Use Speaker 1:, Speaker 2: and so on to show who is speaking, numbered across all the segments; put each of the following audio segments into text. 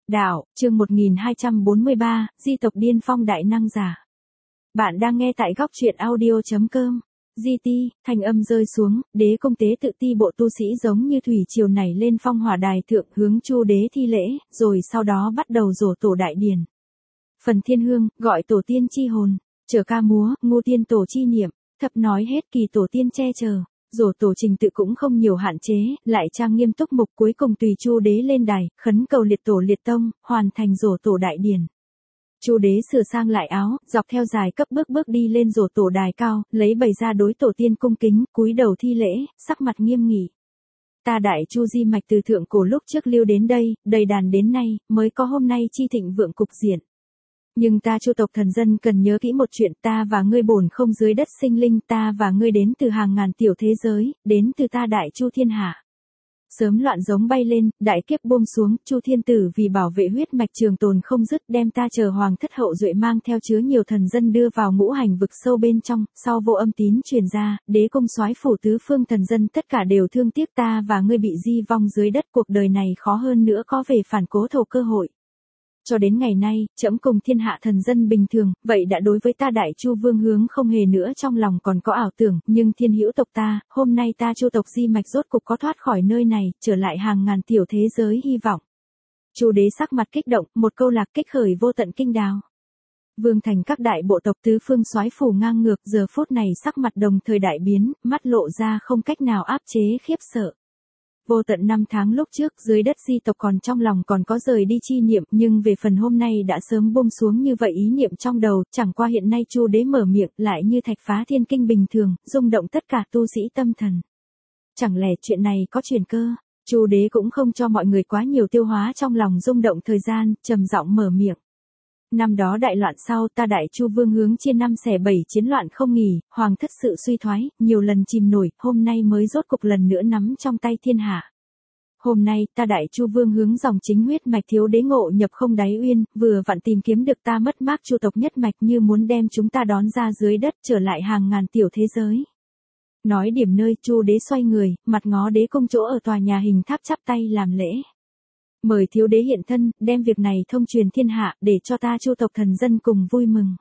Speaker 1: Đạo, chương 1243, Di tộc điên phong đại năng giả. Bạn đang nghe tại góc truyện audio.com. GT, thanh âm rơi xuống, đế công tế tự ti bộ tu sĩ giống như thủy triều nảy lên phong hỏa đài thượng hướng Chu đế thi lễ, rồi sau đó bắt đầu rổ tổ đại điển. Phần thiên hương, gọi tổ tiên chi hồn, chờ ca múa, ngu tiên tổ chi niệm, thập nói hết kỳ tổ tiên che chở. Rổ tổ trình tự cũng không nhiều hạn chế, lại trang nghiêm túc mục, cuối cùng tùy Chu đế lên đài, khấn cầu liệt tổ liệt tông, hoàn thành rổ tổ đại điển. Chu đế sửa sang lại áo, dọc theo dài cấp bước đi lên rổ tổ đài cao, lấy bày ra đối tổ tiên cung kính, cúi đầu thi lễ, sắc mặt nghiêm nghị. Ta đại Chu di mạch từ thượng cổ lúc trước lưu đến đây, đầy đàn đến nay, mới có hôm nay chi thịnh vượng cục diện. Nhưng ta Chu tộc thần dân cần nhớ kỹ một chuyện, ta và ngươi bổn không dưới đất sinh linh, ta và ngươi đến từ hàng ngàn tiểu thế giới, đến từ ta đại Chu thiên hạ. Sớm loạn giống bay lên, đại kiếp buông xuống, Chu thiên tử vì bảo vệ huyết mạch trường tồn không dứt, đem ta chờ hoàng thất hậu duệ mang theo chứa nhiều thần dân đưa vào ngũ hành vực sâu bên trong, sau vô âm tín truyền ra, đế công soái phủ tứ phương thần dân tất cả đều thương tiếc ta và ngươi bị di vong dưới đất, cuộc đời này khó hơn nữa có về phản cố thổ cơ hội. Cho đến ngày nay, trẫm cùng thiên hạ thần dân bình thường, vậy đã đối với ta đại Chu vương hướng không hề nữa trong lòng còn có ảo tưởng, nhưng thiên hữu tộc ta, hôm nay ta Chu tộc di mạch rốt cục có thoát khỏi nơi này, trở lại hàng ngàn tiểu thế giới hy vọng. Chu đế sắc mặt kích động, một câu lạc kích khởi vô tận kinh đào. Vương thành các đại bộ tộc tứ phương soái phủ ngang ngược, giờ phút này sắc mặt đồng thời đại biến, mắt lộ ra không cách nào áp chế khiếp sợ. Vô tận năm tháng lúc trước dưới đất di tộc còn trong lòng còn có rời đi chi niệm, nhưng về phần hôm nay đã sớm buông xuống như vậy ý niệm trong đầu, chẳng qua hiện nay Chu đế mở miệng lại như thạch phá thiên kinh bình thường, rung động tất cả tu sĩ tâm thần. Chẳng lẽ chuyện này có chuyển cơ? Chu đế cũng không cho mọi người quá nhiều tiêu hóa trong lòng rung động thời gian, trầm giọng mở miệng. Năm đó đại loạn sau, ta đại Chu vương hướng chia 5 xẻ 7 chiến loạn không nghỉ, hoàng thất sự suy thoái, nhiều lần chìm nổi, hôm nay mới rốt cục lần nữa nắm trong tay thiên hạ. Hôm nay, ta đại Chu vương hướng dòng chính huyết mạch thiếu đế ngộ nhập không đáy uyên, vừa vặn tìm kiếm được ta mất mát Chu tộc nhất mạch, như muốn đem chúng ta đón ra dưới đất, trở lại hàng ngàn tiểu thế giới. Nói điểm nơi, Chu đế xoay người, mặt ngó đế công chỗ ở tòa nhà hình tháp chắp tay làm lễ. Mời thiếu đế hiện thân, đem việc này thông truyền thiên hạ, để cho ta Chu tộc thần dân cùng vui mừng.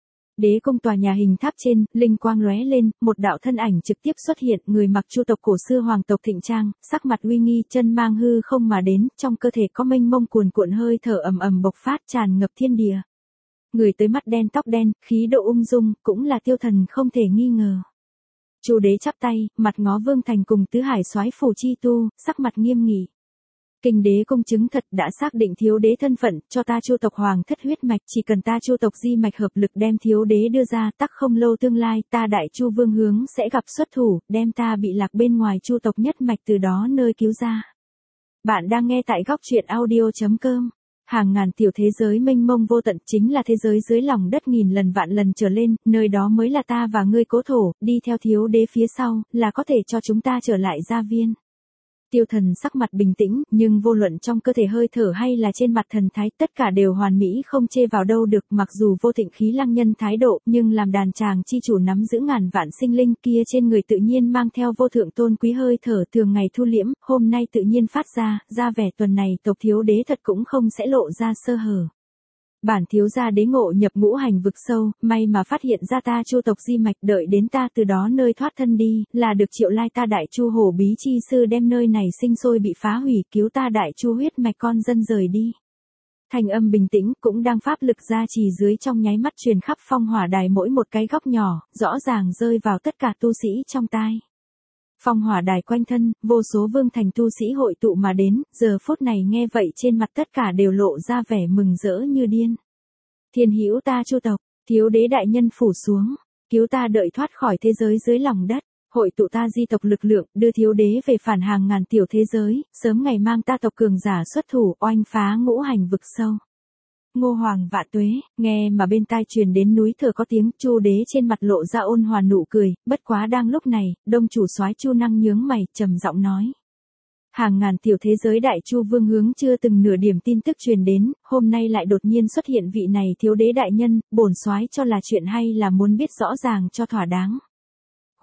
Speaker 1: Đế công tòa nhà hình tháp trên, linh quang lóe lên, một đạo thân ảnh trực tiếp xuất hiện, người mặc Chu tộc cổ xưa hoàng tộc thịnh trang, sắc mặt uy nghi, chân mang hư không mà đến, trong cơ thể có mênh mông cuồn cuộn hơi thở ầm ầm bộc phát tràn ngập thiên địa. Người tới mắt đen tóc đen, khí độ ung dung, cũng là tiêu thần không thể nghi ngờ. Chu đế chắp tay, mặt ngó Vương thành cùng tứ hải soái phủ chi tu, sắc mặt nghiêm nghị. Kinh đế công chứng thật đã xác định thiếu đế thân phận, cho ta Chu tộc hoàng thất huyết mạch, chỉ cần ta Chu tộc di mạch hợp lực đem thiếu đế đưa ra, tắc không lâu tương lai, ta đại Chu vương hướng sẽ gặp xuất thủ, đem ta bị lạc bên ngoài Chu tộc nhất mạch từ đó nơi cứu ra. Bạn đang nghe tại góc truyện audio.com. Hàng ngàn tiểu thế giới mênh mông vô tận chính là thế giới dưới lòng đất nghìn lần vạn lần trở lên, nơi đó mới là ta và ngươi cố thổ, đi theo thiếu đế phía sau, là có thể cho chúng ta trở lại gia viên. Tiêu thần sắc mặt bình tĩnh, nhưng vô luận trong cơ thể hơi thở hay là trên mặt thần thái, tất cả đều hoàn mỹ không chê vào đâu được, mặc dù vô thịnh khí lăng nhân thái độ, nhưng làm đàn tràng chi chủ nắm giữ ngàn vạn sinh linh kia trên người tự nhiên mang theo vô thượng tôn quý hơi thở thường ngày thu liễm, hôm nay tự nhiên phát ra vẻ tuần này tộc thiếu đế thật cũng không sẽ lộ ra sơ hở. Bản thiếu gia đế ngộ nhập ngũ hành vực sâu, may mà phát hiện ra ta Chu tộc di mạch, đợi đến ta từ đó nơi thoát thân đi, là được triệu lai ta đại Chu hổ bí chi sư đem nơi này sinh sôi bị phá hủy, cứu ta đại Chu huyết mạch con dân rời đi. Thanh âm bình tĩnh cũng đang pháp lực gia trì dưới trong nháy mắt truyền khắp phong hỏa đài mỗi một cái góc nhỏ, rõ ràng rơi vào tất cả tu sĩ trong tai. Phong hỏa đài quanh thân, vô số vương thành tu sĩ hội tụ mà đến, giờ phút này nghe vậy trên mặt tất cả đều lộ ra vẻ mừng rỡ như điên. Thiên hữu ta Chu tộc, thiếu đế đại nhân phủ xuống, cứu ta đợi thoát khỏi thế giới dưới lòng đất, hội tụ ta di tộc lực lượng, đưa thiếu đế về phản hàng ngàn tiểu thế giới, sớm ngày mang ta tộc cường giả xuất thủ, oanh phá ngũ hành vực sâu. Ngô hoàng vạn tuế, nghe mà bên tai truyền đến núi thở có tiếng, Chu đế trên mặt lộ ra ôn hòa nụ cười, bất quá đang lúc này, đông chủ soái Chu năng nhướng mày, trầm giọng nói. Hàng ngàn tiểu thế giới đại Chu vương hướng chưa từng nửa điểm tin tức truyền đến, hôm nay lại đột nhiên xuất hiện vị này thiếu đế đại nhân, bổn soái cho là chuyện hay là muốn biết rõ ràng cho thỏa đáng.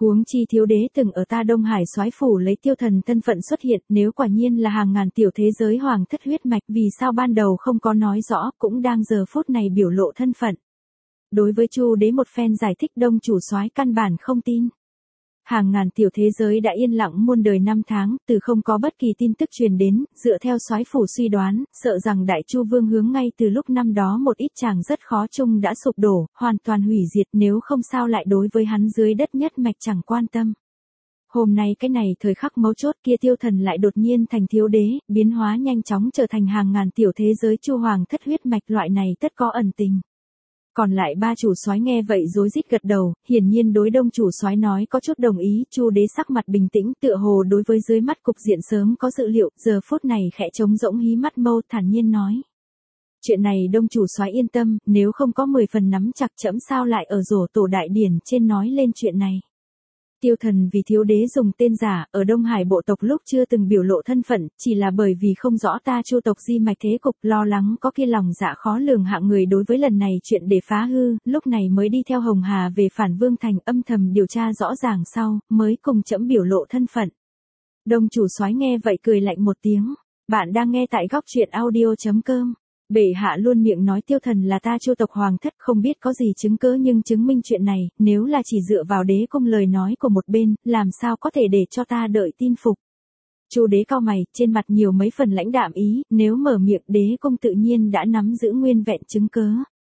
Speaker 1: Huống chi thiếu đế từng ở ta Đông Hải soái phủ lấy tiêu thần thân phận xuất hiện, nếu quả nhiên là hàng ngàn tiểu thế giới hoàng thất huyết mạch, vì sao ban đầu không có nói rõ, cũng đang giờ phút này biểu lộ thân phận. Đối với Chu đế một phen giải thích, Đông chủ soái căn bản không tin. Hàng ngàn tiểu thế giới đã yên lặng muôn đời năm tháng, từ không có bất kỳ tin tức truyền đến, dựa theo soái phủ suy đoán, sợ rằng Đại Chu Vương hướng ngay từ lúc năm đó một ít chàng rất khó chung đã sụp đổ, hoàn toàn hủy diệt, nếu không sao lại đối với hắn dưới đất nhất mạch chẳng quan tâm. Hôm nay cái này thời khắc mấu chốt kia tiêu thần lại đột nhiên thành thiếu đế, biến hóa nhanh chóng trở thành hàng ngàn tiểu thế giới Chu hoàng thất huyết mạch, loại này tất có ẩn tình. Còn lại ba chủ soái nghe vậy rối rít gật đầu, hiển nhiên đối Đông chủ soái nói có chút đồng ý. Chu đế sắc mặt bình tĩnh, tựa hồ đối với dưới mắt cục diện sớm có dự liệu, giờ phút này khẽ trống rỗng hí mắt mâu, thản nhiên nói: chuyện này Đông chủ soái yên tâm, nếu không có 10 phần nắm chặt, trẫm sao lại ở rổ tổ đại điển trên nói lên chuyện này. Tiêu thần vì thiếu đế dùng tên giả, ở Đông Hải bộ tộc lúc chưa từng biểu lộ thân phận, chỉ là bởi vì không rõ ta Chu tộc di mạch thế cục, lo lắng có kia lòng dạ khó lường hạng người đối với lần này chuyện để phá hư, lúc này mới đi theo Hồng Hà về Phản Vương thành, âm thầm điều tra rõ ràng sau, mới cùng trẫm biểu lộ thân phận. Đông chủ soái nghe vậy cười lạnh một tiếng. Bạn đang nghe tại góc truyện audio.com. Bệ hạ luôn miệng nói tiêu thần là ta Chu tộc hoàng thất, không biết có gì chứng cớ, nhưng chứng minh chuyện này, nếu là chỉ dựa vào đế cung lời nói của một bên, làm sao có thể để cho ta đợi tin phục. Chu đế cau mày, trên mặt nhiều mấy phần lãnh đạm ý, nếu mở miệng đế cung tự nhiên đã nắm giữ nguyên vẹn chứng cớ.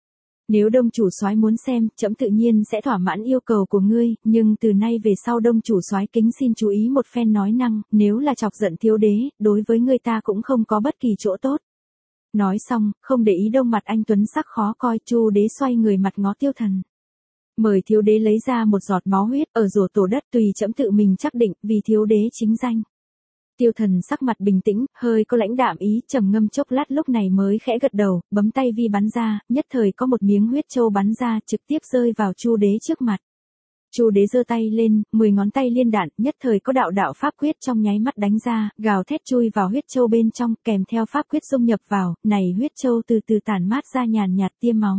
Speaker 1: Nếu Đông chủ soái muốn xem, trẫm tự nhiên sẽ thỏa mãn yêu cầu của ngươi, nhưng từ nay về sau Đông chủ soái kính xin chú ý một phen nói năng, nếu là chọc giận thiếu đế, đối với ngươi ta cũng không có bất kỳ chỗ tốt. Nói xong, không để ý Đông mặt anh tuấn sắc khó coi, Chu đế xoay người mặt ngó tiêu thần. Mời thiếu đế lấy ra một giọt máu huyết, ở rổ tổ đất, tùy trẫm tự mình chắc định, vì thiếu đế chính danh. Tiêu thần sắc mặt bình tĩnh, hơi có lãnh đạm ý, trầm ngâm chốc lát lúc này mới khẽ gật đầu, bấm tay vi bắn ra, nhất thời có một miếng huyết châu bắn ra, trực tiếp rơi vào Chu đế trước mặt. Chu đế giơ tay lên, 10 ngón tay liên đạn, nhất thời có đạo đạo pháp quyết trong nháy mắt đánh ra, gào thét chui vào huyết châu bên trong, kèm theo pháp quyết dung nhập vào, này huyết châu từ từ tản mát ra nhàn nhạt tia máu.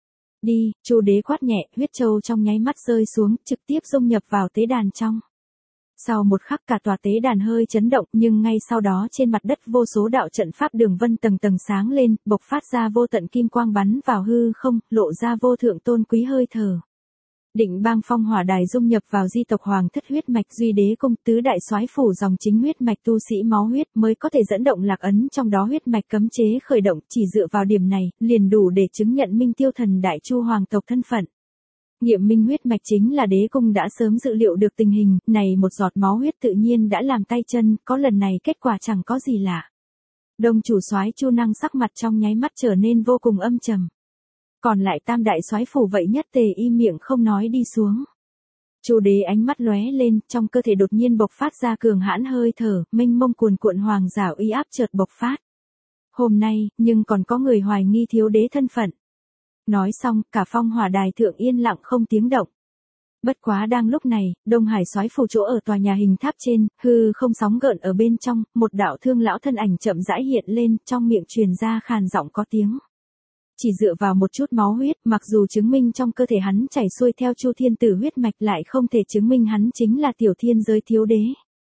Speaker 1: Đi, Chu đế quát nhẹ, huyết châu trong nháy mắt rơi xuống, trực tiếp dung nhập vào tế đàn trong. Sau một khắc cả tòa tế đàn hơi chấn động, nhưng ngay sau đó trên mặt đất vô số đạo trận pháp đường vân tầng tầng sáng lên, bộc phát ra vô tận kim quang bắn vào hư không, lộ ra vô thượng tôn quý hơi thở. Định Bang Phong Hỏa Đài dung nhập vào di tộc hoàng thất huyết mạch, duy đế cung tứ đại soái phủ dòng chính huyết mạch tu sĩ máu huyết mới có thể dẫn động lạc ấn trong đó huyết mạch cấm chế khởi động, chỉ dựa vào điểm này, liền đủ để chứng nhận minh tiêu thần đại chu hoàng tộc thân phận. Nghiệm minh huyết mạch chính là đế cung đã sớm dự liệu được tình hình, này một giọt máu huyết tự nhiên đã làm tay chân, có lần này kết quả chẳng có gì lạ. Đông chủ soái Chu Năng sắc mặt trong nháy mắt trở nên vô cùng âm trầm. Còn lại tam đại soái phủ vậy nhất tề im miệng không nói đi xuống. Chu đế ánh mắt lóe lên, trong cơ thể đột nhiên bộc phát ra cường hãn hơi thở, mênh mông cuồn cuộn hoàng giả uy áp chợt bộc phát. Hôm nay, nhưng còn có người hoài nghi thiếu đế thân phận. Nói xong, cả Phong Hỏa Đài thượng yên lặng không tiếng động. Bất quá đang lúc này, Đông Hải soái phủ chỗ ở tòa nhà hình tháp trên, hư không sóng gợn ở bên trong, một đạo thương lão thân ảnh chậm rãi hiện lên, trong miệng truyền ra khàn giọng có tiếng. Chỉ dựa vào một chút máu huyết, mặc dù chứng minh trong cơ thể hắn chảy xuôi theo Chu Thiên Tử huyết mạch, lại không thể chứng minh hắn chính là tiểu thiên giới thiếu đế.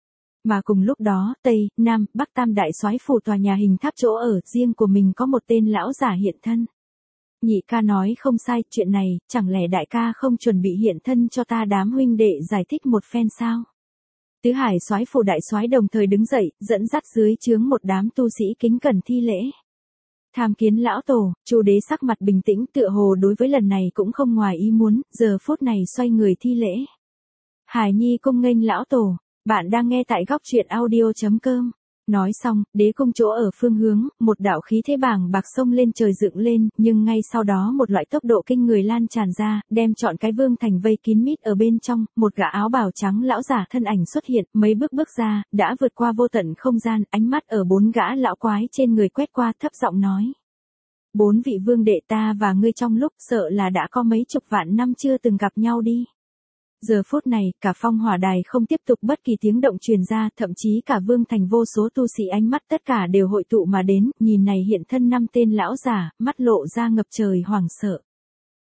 Speaker 1: Mà cùng lúc đó, Tây, Nam, Bắc tam đại soái phủ tòa nhà hình tháp chỗ ở riêng của mình có một tên lão giả hiện thân. Nhị ca nói không sai, chuyện này, chẳng lẽ đại ca không chuẩn bị hiện thân cho ta đám huynh đệ giải thích một phen sao? Tứ Hải soái phủ đại soái đồng thời đứng dậy, dẫn dắt dưới trướng một đám tu sĩ kính cẩn thi lễ. Tham kiến lão tổ, Chu đế sắc mặt bình tĩnh, tựa hồ đối với lần này cũng không ngoài ý muốn, giờ phút này xoay người thi lễ. Hải Nhi cung nghênh lão tổ, bạn đang nghe tại góc truyện audio.com. Nói xong, đế cung chỗ ở phương hướng, một đạo khí thế bàng bạc sông lên trời dựng lên, nhưng ngay sau đó một loại tốc độ kinh người lan tràn ra, đem trọn cái vương thành vây kín mít ở bên trong, một gã áo bào trắng lão giả thân ảnh xuất hiện, mấy bước bước ra, đã vượt qua vô tận không gian, ánh mắt ở 4 gã lão quái trên người quét qua, thấp giọng nói. 4 vị vương đệ, ta và ngươi trong lúc sợ là đã có mấy chục vạn năm chưa từng gặp nhau đi. Giờ phút này, cả Phong Hỏa Đài không tiếp tục bất kỳ tiếng động truyền ra, thậm chí cả vương thành vô số tu sĩ ánh mắt tất cả đều hội tụ mà đến, nhìn này hiện thân 5 tên lão giả, mắt lộ ra ngập trời hoảng sợ.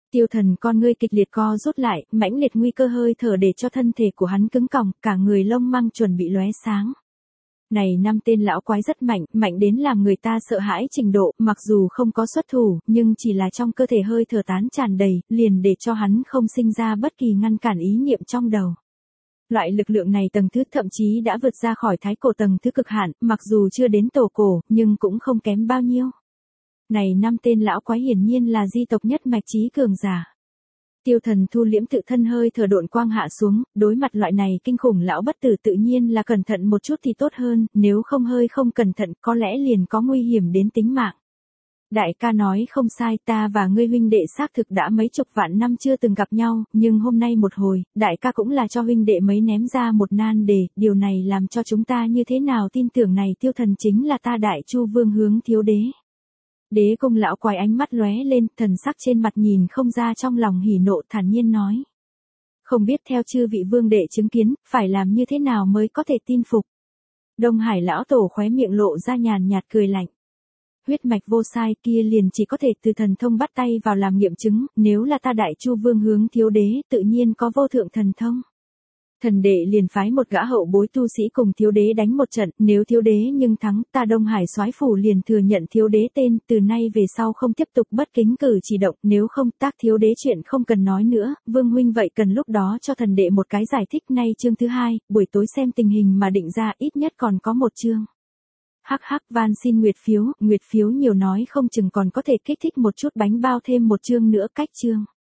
Speaker 1: Tiêu Thần con ngươi kịch liệt co rút lại, mãnh liệt nguy cơ hơi thở để cho thân thể của hắn cứng còng, cả người lông măng chuẩn bị lóe sáng. Này năm tên lão quái rất mạnh, mạnh đến làm người ta sợ hãi trình độ, mặc dù không có xuất thủ, nhưng chỉ là trong cơ thể hơi thở tán tràn đầy, liền để cho hắn không sinh ra bất kỳ ngăn cản ý niệm trong đầu. Loại lực lượng này tầng thứ thậm chí đã vượt ra khỏi thái cổ tầng thứ cực hạn, mặc dù chưa đến tổ cổ, nhưng cũng không kém bao nhiêu. Này năm tên lão quái hiển nhiên là di tộc nhất mạch trí cường giả. Tiêu Thần thu liễm tự thân hơi thở độn quang hạ xuống, đối mặt loại này kinh khủng lão bất tử tự nhiên là cẩn thận một chút thì tốt hơn, nếu không hơi không cẩn thận có lẽ liền có nguy hiểm đến tính mạng. Đại ca nói không sai, ta và ngươi huynh đệ xác thực đã mấy chục vạn năm chưa từng gặp nhau, nhưng hôm nay một hồi, đại ca cũng là cho huynh đệ mấy ném ra một nan đề, điều này làm cho chúng ta như thế nào tin tưởng này Tiêu Thần chính là ta Đại Chu Vương Hướng Thiếu Đế. Đế Công lão quái ánh mắt lóe lên, thần sắc trên mặt nhìn không ra trong lòng hỉ nộ, thản nhiên nói. Không biết theo chư vị vương đệ chứng kiến, phải làm như thế nào mới có thể tin phục. Đông Hải lão tổ khóe miệng lộ ra nhàn nhạt cười lạnh. Huyết mạch vô sai kia liền chỉ có thể từ thần thông bắt tay vào làm nghiệm chứng, nếu là ta Đại Chu Vương Hướng Thiếu Đế tự nhiên có vô thượng thần thông. Thần đệ liền phái một gã hậu bối tu sĩ cùng thiếu đế đánh một trận, nếu thiếu đế nhưng thắng, ta Đông Hải soái phủ liền thừa nhận thiếu đế tên, từ nay về sau không tiếp tục bất kính cử chỉ động, nếu không tác thiếu đế chuyện không cần nói nữa, Vương huynh vậy cần lúc đó cho thần đệ một cái giải thích. Nay chương thứ 2, buổi tối xem tình hình mà định ra, ít nhất còn có một chương. Hắc hắc, van xin nguyệt phiếu nhiều nói không chừng còn có thể kích thích một chút bánh bao thêm một chương nữa cách chương.